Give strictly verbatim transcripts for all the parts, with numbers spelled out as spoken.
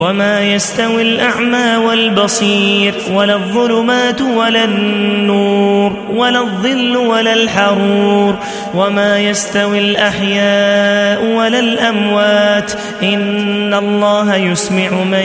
وما يستوي الأعمى والبصير ولا الظلمات ولا النور ولا الظل ولا الحرور وما يستوي الأحياء ولا الأموات إن الله يسمع من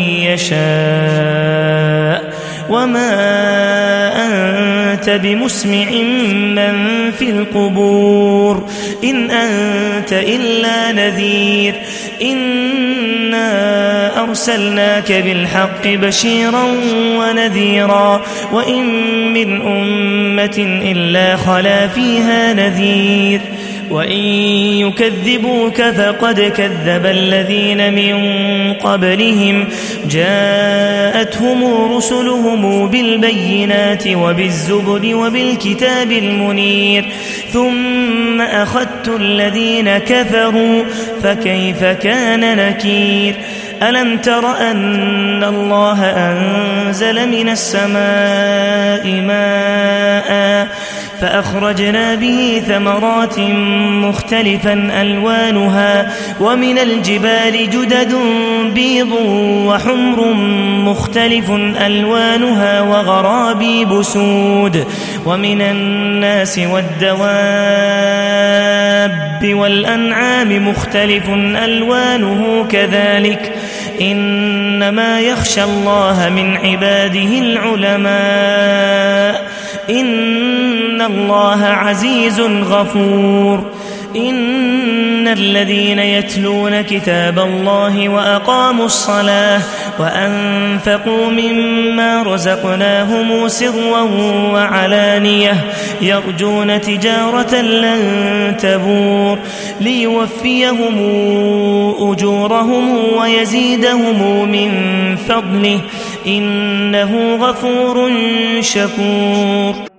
يشاء وما أنت بمسمع من في القبور إن أنت إلا نذير إنا أرسلناك بالحق بشيرا ونذيرا وإن من أمة إلا خلا فيها نذير وإن يكذبوك فقد كذب الذين من قبلهم جاءتهم رسلهم بالبينات وبالزبر وبالكتاب المنير ثم أخذت الذين كفروا فكيف كان نكير ألم تر أن الله أنزل من السماء ماء فأخرجنا به ثمرات مختلفا ألوانها ومن الجبال جدد بيض وحمر مختلف ألوانها وغرابيب سود ومن الناس والدواب والأنعام مختلف ألوانه كذلك إنما يخشى الله من عباده العلماء إن الله عزيز غفور إن الذين يتلون كتاب الله وأقاموا الصلاة وأنفقوا مما رزقناهم سرا وعلانية يرجون تجارة لن تبور ليوفيهم أجورهم ويزيدهم من فضله إنه غفور شكور.